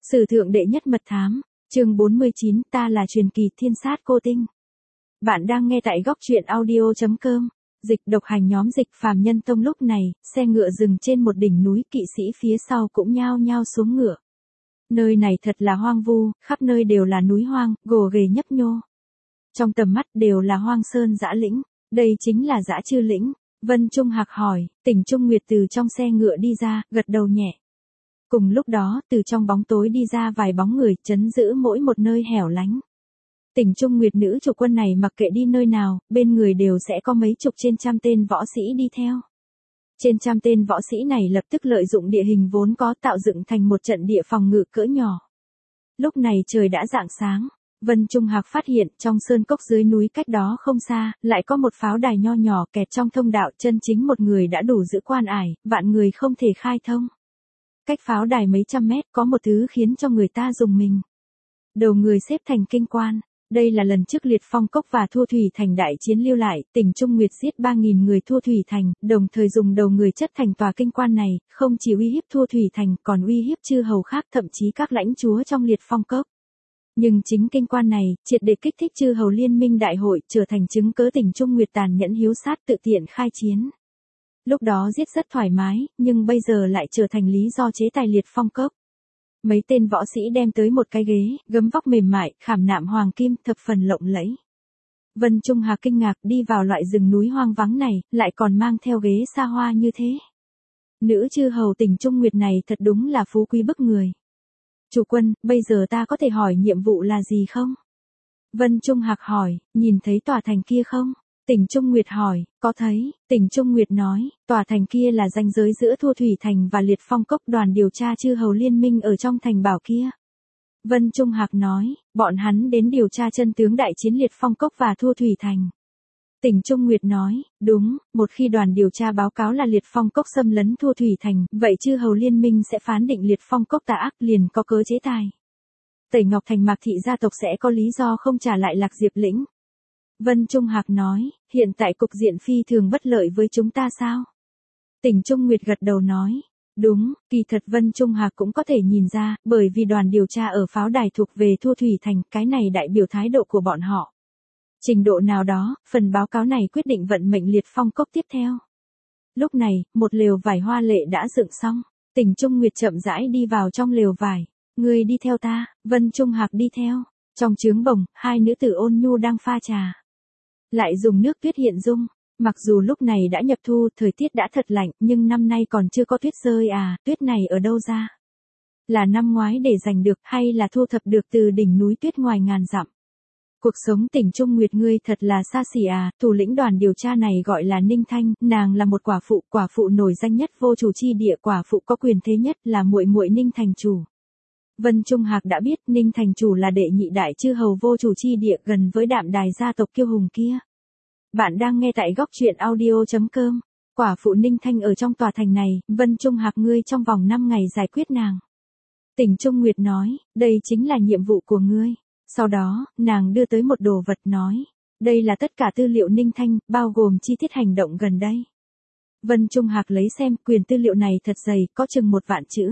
Sử thượng đệ nhất mật thám, chương 49, ta là truyền kỳ thiên sát cô tinh. Bạn đang nghe tại góc truyện audio.com. Dịch độc hành nhóm Dịch Phàm Nhân Tông. Lúc này, xe ngựa dừng trên một đỉnh núi, kỵ sĩ phía sau cũng nhao nhao xuống ngựa. Nơi này thật là hoang vu, khắp nơi đều là núi hoang, gồ ghề nhấp nhô. Trong tầm mắt đều là hoang sơn dã lĩnh, đây chính là dã chư lĩnh. Vân Trung Hạc hỏi, Tỉnh Trung Nguyệt từ trong xe ngựa đi ra, gật đầu nhẹ. Cùng lúc đó, từ trong bóng tối đi ra vài bóng người, trấn giữ mỗi một nơi hẻo lánh. Tỉnh Trung Nguyệt nữ chủ quân này mặc kệ đi nơi nào, bên người đều sẽ có mấy chục trên trăm tên võ sĩ đi theo. Trên trăm tên võ sĩ này lập tức lợi dụng địa hình vốn có tạo dựng thành một trận địa phòng ngự cỡ nhỏ. Lúc này trời đã rạng sáng, Vân Trung Hạc phát hiện trong sơn cốc dưới núi cách đó không xa, lại có một pháo đài nho nhỏ kẹt trong thông đạo, chân chính một người đã đủ giữ quan ải, vạn người không thể khai thông. Cách pháo đài mấy trăm mét có một thứ khiến cho người ta rùng mình. Đầu người xếp thành kinh quan. Đây là lần trước Liệt Phong Cốc và Thua Thủy Thành đại chiến lưu lại, Tỉnh Trung Nguyệt giết 3.000 người Thua Thủy Thành, đồng thời dùng đầu người chất thành tòa kinh quan này, không chỉ uy hiếp Thua Thủy Thành, còn uy hiếp chư hầu khác, thậm chí các lãnh chúa trong Liệt Phong Cốc. Nhưng chính kinh quan này, triệt để kích thích chư hầu liên minh đại hội, trở thành chứng cớ Tỉnh Trung Nguyệt tàn nhẫn hiếu sát tự tiện khai chiến. Lúc đó giết rất thoải mái, nhưng bây giờ lại trở thành lý do chế tài Liệt Phong Cốc. Mấy tên võ sĩ đem tới một cái ghế, gấm vóc mềm mại, khảm nạm hoàng kim, thập phần lộng lẫy. Vân Trung Hạc kinh ngạc, đi vào loại rừng núi hoang vắng này, lại còn mang theo ghế xa hoa như thế. Nữ chư hầu Tỉnh Trung Nguyệt này thật đúng là phú quý bức người. Chủ quân, bây giờ ta có thể hỏi nhiệm vụ là gì không? Vân Trung Hạc hỏi, nhìn thấy tòa thành kia không? Tỉnh Trung Nguyệt hỏi, có thấy. Tỉnh Trung Nguyệt nói, tòa thành kia là ranh giới giữa Thua Thủy Thành và Liệt Phong Cốc, đoàn điều tra chư hầu liên minh ở trong thành bảo kia. Vân Trung Hạc nói, bọn hắn đến điều tra chân tướng đại chiến Liệt Phong Cốc và Thua Thủy Thành. Tỉnh Trung Nguyệt nói, đúng, một khi đoàn điều tra báo cáo là Liệt Phong Cốc xâm lấn Thua Thủy Thành, vậy chư hầu liên minh sẽ phán định Liệt Phong Cốc tà ác, liền có cớ chế tài. Tẩy Ngọc Thành Mạc thị gia tộc sẽ có lý do không trả lại Lạc Diệp lĩnh. Vân Trung Hạc nói, hiện tại cục diện phi thường bất lợi với chúng ta sao? Tỉnh Trung Nguyệt gật đầu nói, đúng, kỳ thật Vân Trung Hạc cũng có thể nhìn ra, bởi vì đoàn điều tra ở pháo đài thuộc về Thua Thủy Thành, cái này đại biểu thái độ của bọn họ. Trình độ nào đó, phần báo cáo này quyết định vận mệnh Liệt Phong Cốc tiếp theo. Lúc này, một lều vải hoa lệ đã dựng xong, Tỉnh Trung Nguyệt chậm rãi đi vào trong lều vải, ngươi đi theo ta. Vân Trung Hạc đi theo. Trong trướng bồng, hai nữ tử ôn nhu đang pha trà. Lại dùng nước tuyết hiện dung. Mặc dù lúc này đã nhập thu, thời tiết đã thật lạnh, nhưng năm nay còn chưa có tuyết rơi à, tuyết này ở đâu ra? Là năm ngoái để giành được, hay là thu thập được từ đỉnh núi tuyết ngoài ngàn dặm? Cuộc sống Tỉnh Trung Nguyệt ngươi thật là xa xỉ à, thủ lĩnh đoàn điều tra này gọi là Ninh Thanh, nàng là một quả phụ nổi danh nhất vô chủ chi địa, quả phụ có quyền thế nhất, là muội muội Ninh Thành chủ. Vân Trung Hạc đã biết Ninh Thành chủ là đệ nhị đại chư hầu vô chủ chi địa, gần với Đạm Đài gia tộc kiêu hùng kia. Bạn đang nghe tại góc truyện audio.com. Quả phụ Ninh Thanh ở trong tòa thành này, Vân Trung Hạc ngươi trong vòng 5 ngày giải quyết nàng. Tỉnh Trung Nguyệt nói, đây chính là nhiệm vụ của ngươi. Sau đó, nàng đưa tới một đồ vật nói, đây là tất cả tư liệu Ninh Thanh, bao gồm chi tiết hành động gần đây. Vân Trung Hạc lấy xem, quyền tư liệu này thật dày, có chừng 1 vạn chữ.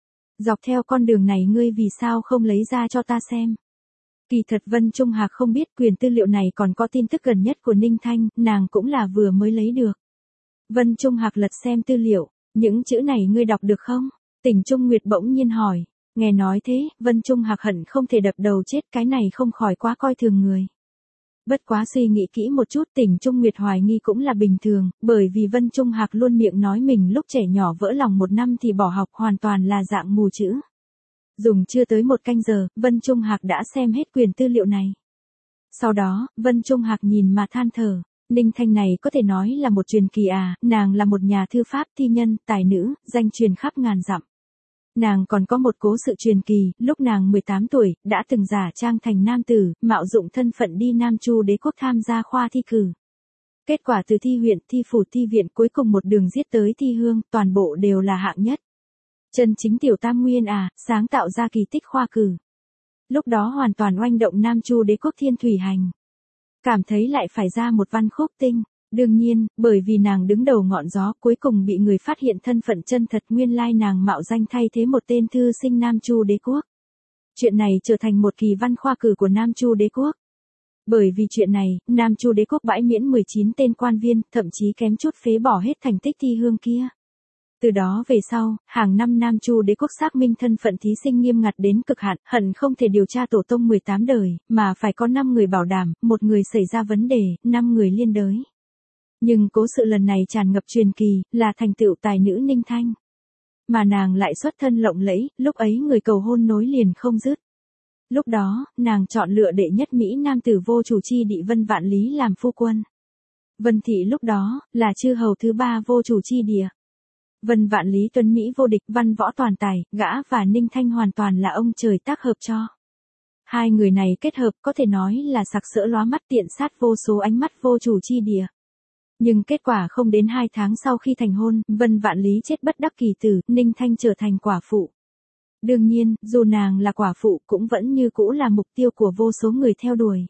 Dọc theo con đường này ngươi vì sao không lấy ra cho ta xem? Kỳ thật Vân Trung Hạc không biết quyền tư liệu này còn có tin tức gần nhất của Ninh Thanh, nàng cũng là vừa mới lấy được. Vân Trung Hạc lật xem tư liệu, những chữ này ngươi đọc được không? Tỉnh Trung Nguyệt bỗng nhiên hỏi, nghe nói thế, Vân Trung Hạc hận không thể đập đầu chết, cái này không khỏi quá coi thường người. Bất quá suy nghĩ kỹ một chút, Tỉnh Trung Nguyệt hoài nghi cũng là bình thường, bởi vì Vân Trung Hạc luôn miệng nói mình lúc trẻ nhỏ vỡ lòng 1 năm thì bỏ học, hoàn toàn là dạng mù chữ. Dùng chưa tới 1 canh giờ, Vân Trung Hạc đã xem hết quyền tư liệu này. Sau đó, Vân Trung Hạc nhìn mà than thở, Ninh Thanh này có thể nói là một truyền kỳ à, nàng là một nhà thư pháp, thi nhân, tài nữ, danh truyền khắp ngàn dặm. Nàng còn có một cố sự truyền kỳ, lúc nàng 18 tuổi, đã từng giả trang thành nam tử, mạo dụng thân phận đi Nam Chu Đế quốc tham gia khoa thi cử. Kết quả từ thi huyện, thi phủ, thi viện, cuối cùng một đường giết tới thi hương, toàn bộ đều là hạng nhất. Chân chính tiểu tam nguyên à, sáng tạo ra kỳ tích khoa cử. Lúc đó hoàn toàn oanh động Nam Chu Đế quốc Thiên Thủy Hành. Cảm thấy lại phải ra một văn khúc tinh. Đương nhiên, bởi vì nàng đứng đầu ngọn gió, cuối cùng bị người phát hiện thân phận chân thật, nguyên lai nàng mạo danh thay thế một tên thư sinh Nam Chu Đế quốc. Chuyện này trở thành một kỳ văn khoa cử của Nam Chu đế quốc. Bởi vì chuyện này, Nam Chu đế quốc bãi miễn 19 tên quan viên, thậm chí kém chút phế bỏ hết thành tích thi hương kia. Từ đó về sau, hàng năm Nam Chu đế quốc xác minh thân phận thí sinh nghiêm ngặt đến cực hạn, hận không thể điều tra tổ tông 18 đời, mà phải có 5 người bảo đảm, một người xảy ra vấn đề, 5 người liên đới. Nhưng cố sự lần này tràn ngập truyền kỳ, là thành tựu tài nữ Ninh Thanh. Mà nàng lại xuất thân lộng lẫy, lúc ấy người cầu hôn nối liền không dứt. Lúc đó, nàng chọn lựa đệ nhất Mỹ nam tử vô chủ chi địa Vân Vạn Lý làm phu quân. Vân Thị lúc đó, là chư hầu thứ 3 vô chủ chi địa. Vân Vạn Lý tuấn Mỹ vô địch, văn võ toàn tài, gã và Ninh Thanh hoàn toàn là ông trời tác hợp cho. Hai người này kết hợp có thể nói là sặc sỡ lóa mắt, tiện sát vô số ánh mắt vô chủ chi địa. Nhưng kết quả không đến 2 tháng sau khi thành hôn, Vân Vạn Lý chết bất đắc kỳ tử, Ninh Thanh trở thành quả phụ. Đương nhiên, dù nàng là quả phụ cũng vẫn như cũ là mục tiêu của vô số người theo đuổi.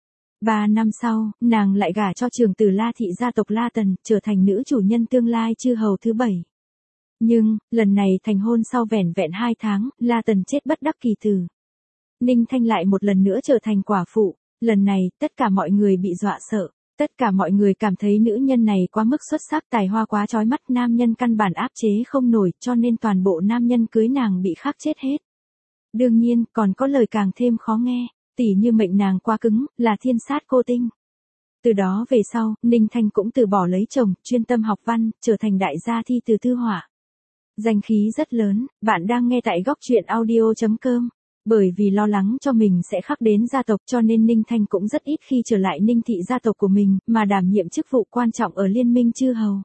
3 năm sau, nàng lại gả cho trưởng tử La Thị gia tộc La Tần, trở thành nữ chủ nhân tương lai chư hầu thứ 7. Nhưng, lần này thành hôn sau vẻn vẹn 2 tháng, La Tần chết bất đắc kỳ tử. Ninh Thanh lại một lần nữa trở thành quả phụ, lần này, tất cả mọi người bị dọa sợ. Tất cả mọi người cảm thấy nữ nhân này quá mức xuất sắc, tài hoa quá chói mắt, nam nhân căn bản áp chế không nổi, cho nên toàn bộ nam nhân cưới nàng bị khắc chết hết. Đương nhiên, còn có lời càng thêm khó nghe, tỉ như mệnh nàng quá cứng, là thiên sát cô tinh. Từ đó về sau, Ninh Thanh cũng từ bỏ lấy chồng, chuyên tâm học văn, trở thành đại gia thi từ thư họa. Danh khí rất lớn, bạn đang nghe tại góc truyện audio.com. Bởi vì lo lắng cho mình sẽ khắc đến gia tộc cho nên Ninh Thanh cũng rất ít khi trở lại Ninh Thị gia tộc của mình, mà đảm nhiệm chức vụ quan trọng ở liên minh chư hầu.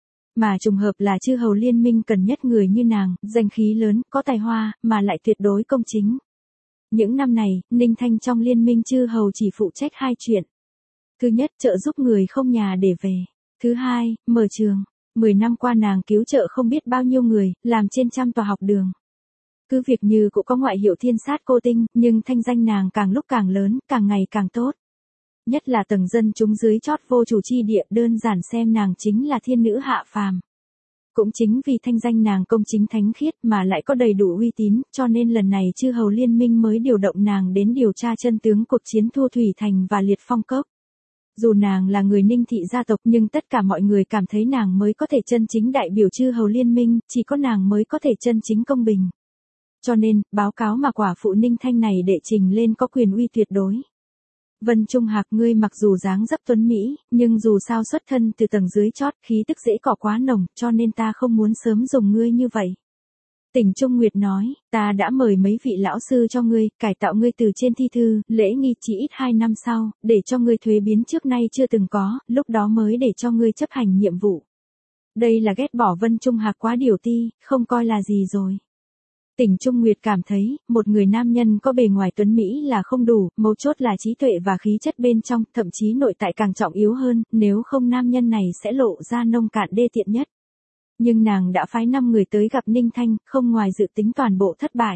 Mà trùng hợp là chư hầu liên minh cần nhất người như nàng, danh khí lớn, có tài hoa, mà lại tuyệt đối công chính. Những năm này, Ninh Thanh trong liên minh chư hầu chỉ phụ trách 2 chuyện. Thứ nhất, trợ giúp người không nhà để về. Thứ hai, mở trường. 10 năm qua nàng cứu trợ không biết bao nhiêu người, làm trên trăm tòa học đường. Cứ việc như cũng có ngoại hiệu thiên sát cô tinh, nhưng thanh danh nàng càng lúc càng lớn, càng ngày càng tốt. Nhất là tầng dân chúng dưới chót vô chủ chi địa, đơn giản xem nàng chính là thiên nữ hạ phàm. Cũng chính vì thanh danh nàng công chính thánh khiết mà lại có đầy đủ uy tín, cho nên lần này chư hầu liên minh mới điều động nàng đến điều tra chân tướng cuộc chiến Thu Thủy Thành và Liệt Phong Cốc. Dù nàng là người Ninh Thị gia tộc nhưng tất cả mọi người cảm thấy nàng mới có thể chân chính đại biểu chư hầu liên minh, chỉ có nàng mới có thể chân chính công bình. Cho nên, báo cáo mà quả phụ Ninh Thanh này đệ trình lên có quyền uy tuyệt đối. Vân Trung Hạc, ngươi mặc dù dáng dấp tuấn Mỹ, nhưng dù sao xuất thân từ tầng dưới chót, khí tức dễ cỏ quá nồng, cho nên ta không muốn sớm dùng ngươi như vậy. Tỉnh Trung Nguyệt nói, ta đã mời mấy vị lão sư cho ngươi, cải tạo ngươi từ trên thi thư, lễ nghi chỉ ít 2 năm sau, để cho ngươi thuế biến trước nay chưa từng có, lúc đó mới để cho ngươi chấp hành nhiệm vụ. Đây là ghét bỏ Vân Trung Hạc quá điều ti, không coi là gì rồi. Tỉnh Trung Nguyệt cảm thấy, một người nam nhân có bề ngoài tuấn Mỹ là không đủ, mấu chốt là trí tuệ và khí chất bên trong, thậm chí nội tại càng trọng yếu hơn, nếu không nam nhân này sẽ lộ ra nông cạn đê tiện nhất. Nhưng nàng đã phái 5 người tới gặp Ninh Thanh, không ngoài dự tính toàn bộ thất bại.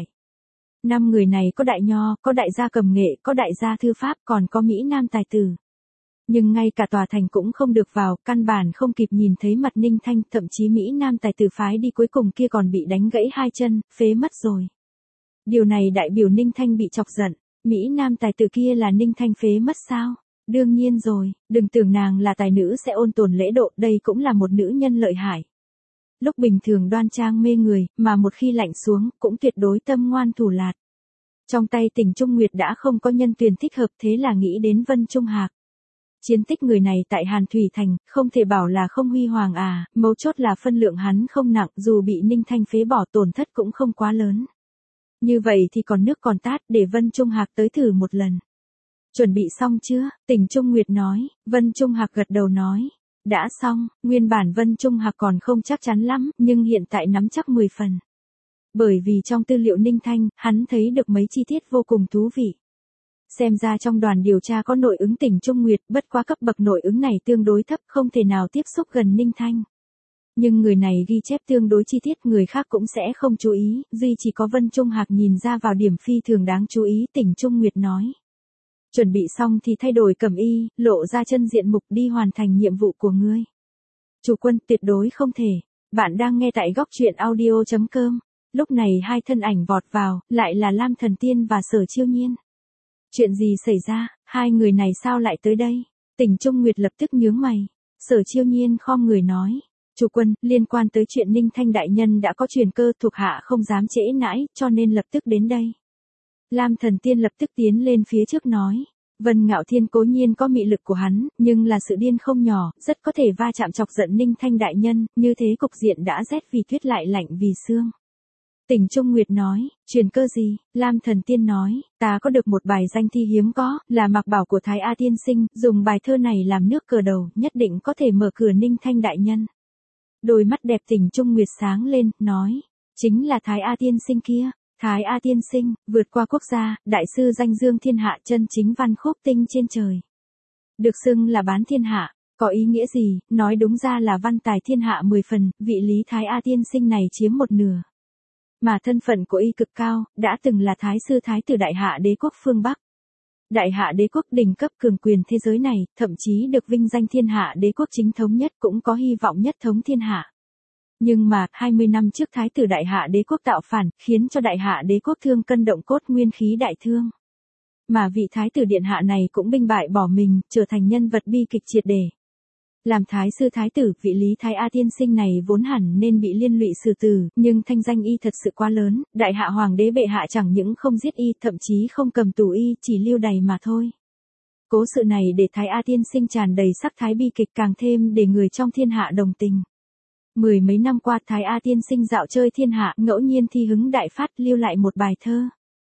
5 người này có đại nho, có đại gia cầm nghệ, có đại gia thư pháp, còn có Mỹ nam tài tử. Nhưng ngay cả tòa thành cũng không được vào, căn bản không kịp nhìn thấy mặt Ninh Thanh, thậm chí Mỹ nam tài tử phái đi cuối cùng kia còn bị đánh gãy 2 chân, phế mất rồi. Điều này đại biểu Ninh Thanh bị chọc giận, Mỹ nam tài tử kia là Ninh Thanh phế mất sao? Đương nhiên rồi, đừng tưởng nàng là tài nữ sẽ ôn tồn lễ độ, đây cũng là một nữ nhân lợi hại. Lúc bình thường đoan trang mê người, mà một khi lạnh xuống, cũng tuyệt đối tâm ngoan thủ lạt. Trong tay Tỉnh Trung Nguyệt đã không có nhân tuyển thích hợp, thế là nghĩ đến Vân Trung Hạc. Chiến tích người này tại Hàn Thủy Thành, không thể bảo là không huy hoàng à, mấu chốt là phân lượng hắn không nặng, dù bị Ninh Thanh phế bỏ tổn thất cũng không quá lớn. Như vậy thì còn nước còn tát, để Vân Trung Hạc tới thử một lần. Chuẩn bị xong chưa? Tỉnh Trung Nguyệt nói. Vân Trung Hạc gật đầu nói. Đã xong, nguyên bản Vân Trung Hạc còn không chắc chắn lắm, nhưng hiện tại nắm chắc 10 phần. Bởi vì trong tư liệu Ninh Thanh, hắn thấy được mấy chi tiết vô cùng thú vị. Xem ra trong đoàn điều tra có nội ứng Tỉnh Trung Nguyệt, bất quá cấp bậc nội ứng này tương đối thấp, không thể nào tiếp xúc gần Ninh Thanh. Nhưng người này ghi chép tương đối chi tiết, người khác cũng sẽ không chú ý, duy chỉ có Vân Trung Hạc nhìn ra vào điểm phi thường đáng chú ý. Tỉnh Trung Nguyệt nói. Chuẩn bị xong thì thay đổi cẩm y, lộ ra chân diện mục đi hoàn thành nhiệm vụ của ngươi. Chủ quân tuyệt đối không thể. Bạn đang nghe tại góc truyện audio.com. Lúc này hai thân ảnh vọt vào, lại là Lam Thần Tiên và Sở Chiêu Nhiên. Chuyện gì xảy ra, hai người này sao lại tới đây? Tỉnh Trung Nguyệt lập tức nhướng mày. Sở Chiêu Nhiên khom người nói. Chủ quân, liên quan tới chuyện Ninh Thanh đại nhân đã có truyền cơ, thuộc hạ không dám trễ nãi, cho nên lập tức đến đây. Lam Thần Tiên lập tức tiến lên phía trước nói. Vân Ngạo Thiên cố nhiên có mị lực của hắn, nhưng là sự điên không nhỏ, rất có thể va chạm chọc giận Ninh Thanh đại nhân, như thế cục diện đã rét vì tuyết lại lạnh vì sương. Tỉnh Trung Nguyệt nói, truyền cơ gì? Lam Thần Tiên nói, ta có được một bài danh thi hiếm có, là mặc bảo của Thái A Tiên Sinh, dùng bài thơ này làm nước cờ đầu, nhất định có thể mở cửa Ninh Thanh đại nhân. Đôi mắt đẹp Tỉnh Trung Nguyệt sáng lên, nói, chính là Thái A Tiên Sinh kia. Thái A Tiên Sinh, vượt qua quốc gia, đại sư danh dương thiên hạ, chân chính văn khúc tinh trên trời. Được xưng là bán thiên hạ, có ý nghĩa gì, nói đúng ra là văn tài thiên hạ 10 phần, vị lý Thái A Tiên Sinh này chiếm một nửa. Mà thân phận của y cực cao, đã từng là thái sư thái tử đại hạ đế quốc phương Bắc. Đại hạ đế quốc đỉnh cấp cường quyền thế giới này, thậm chí được vinh danh thiên hạ đế quốc chính thống nhất, cũng có hy vọng nhất thống thiên hạ. Nhưng mà, 20 năm trước thái tử đại hạ đế quốc tạo phản, khiến cho đại hạ đế quốc thương cân động cốt, nguyên khí đại thương. Mà vị thái tử điện hạ này cũng binh bại bỏ mình, trở thành nhân vật bi kịch triệt để. Làm thái sư thái tử, vị lý Thái A Tiên Sinh này vốn hẳn nên bị liên lụy xử tử, nhưng thanh danh y thật sự quá lớn, đại hạ hoàng đế bệ hạ chẳng những không giết y, thậm chí không cầm tù y, chỉ lưu đày mà thôi. Cố sự này để Thái A Tiên Sinh tràn đầy sắc thái bi kịch, càng thêm để người trong thiên hạ đồng tình. Mười mấy năm qua Thái A Tiên Sinh dạo chơi thiên hạ, ngẫu nhiên thi hứng đại phát, lưu lại một bài thơ.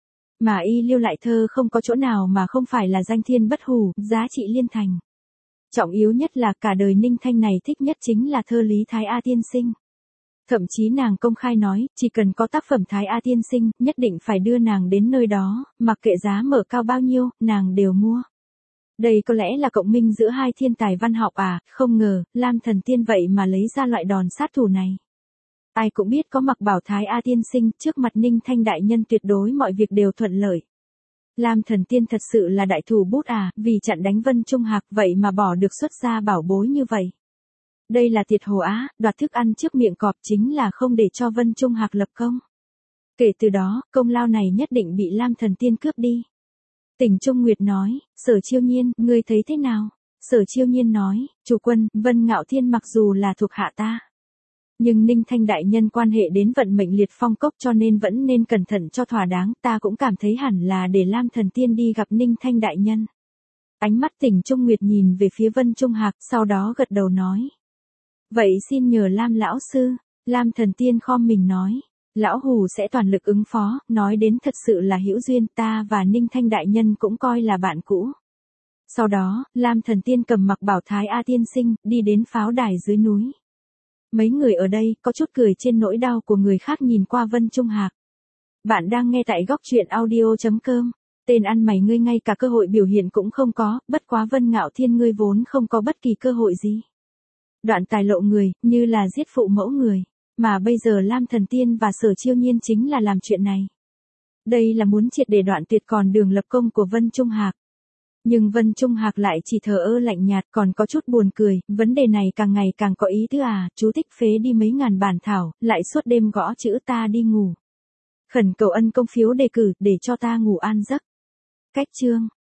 Mà y lưu lại thơ không có chỗ nào mà không phải là danh thiên bất hủ, giá trị liên thành. Trọng yếu nhất là cả đời Ninh Thanh này thích nhất chính là thơ lý Thái A Tiên Sinh. Thậm chí nàng công khai nói, chỉ cần có tác phẩm Thái A Tiên Sinh, nhất định phải đưa nàng đến nơi đó, mặc kệ giá mở cao bao nhiêu, nàng đều mua. Đây có lẽ là cộng minh giữa hai thiên tài văn học à, không ngờ, Lam Thần Tiên vậy mà lấy ra loại đòn sát thủ này. Ai cũng biết có mặc bảo Thái A Tiên Sinh, trước mặt Ninh Thanh đại nhân tuyệt đối mọi việc đều thuận lợi. Lam Thần Tiên thật sự là đại thủ bút à, vì chặn đánh Vân Trung Hạc vậy mà bỏ được xuất ra bảo bối như vậy. Đây là thiệt hồ á, đoạt thức ăn trước miệng cọp, chính là không để cho Vân Trung Hạc lập công. Kể từ đó, công lao này nhất định bị Lam Thần Tiên cướp đi. Tỉnh Trung Nguyệt nói, Sở Chiêu Nhiên, ngươi thấy thế nào? Sở Chiêu Nhiên nói, chủ quân, Vân Ngạo Thiên mặc dù là thuộc hạ ta. Nhưng Ninh Thanh đại nhân quan hệ đến vận mệnh liệt phong cốc, cho nên vẫn nên cẩn thận cho thỏa đáng, ta cũng cảm thấy hẳn là để Lam Thần Tiên đi gặp Ninh Thanh đại nhân. Ánh mắt Tỉnh Trung Nguyệt nhìn về phía Vân Trung Hạc, sau đó gật đầu nói. Vậy xin nhờ Lam lão sư. Lam Thần Tiên khom mình nói. Lão hù sẽ toàn lực ứng phó, nói đến thật sự là hữu duyên, ta và Ninh Thanh đại nhân cũng coi là bạn cũ. Sau đó, Lam Thần Tiên cầm mặc bảo Thái A Tiên Sinh, đi đến pháo đài dưới núi. Mấy người ở đây, có chút cười trên nỗi đau của người khác nhìn qua Vân Trung Hạc. Bạn đang nghe tại góc truyện audio.com. Tên ăn mày ngươi ngay cả cơ hội biểu hiện cũng không có, bất quá Vân Ngạo Thiên ngươi vốn không có bất kỳ cơ hội gì. Đoạn tài lộ người, như là giết phụ mẫu người. Mà bây giờ Lam Thần Tiên và Sở Chiêu Nhiên chính là làm chuyện này. Đây là muốn triệt để đoạn tuyệt con đường lập công của Vân Trung Hạc. Nhưng Vân Trung Hạc lại chỉ thờ ơ lạnh nhạt, còn có chút buồn cười, vấn đề này càng ngày càng có ý tứ à, chú thích phế đi mấy ngàn bản thảo, lại suốt đêm gõ chữ ta đi ngủ. Khẩn cầu ân công phiếu đề cử, để cho ta ngủ an giấc. Cách chương.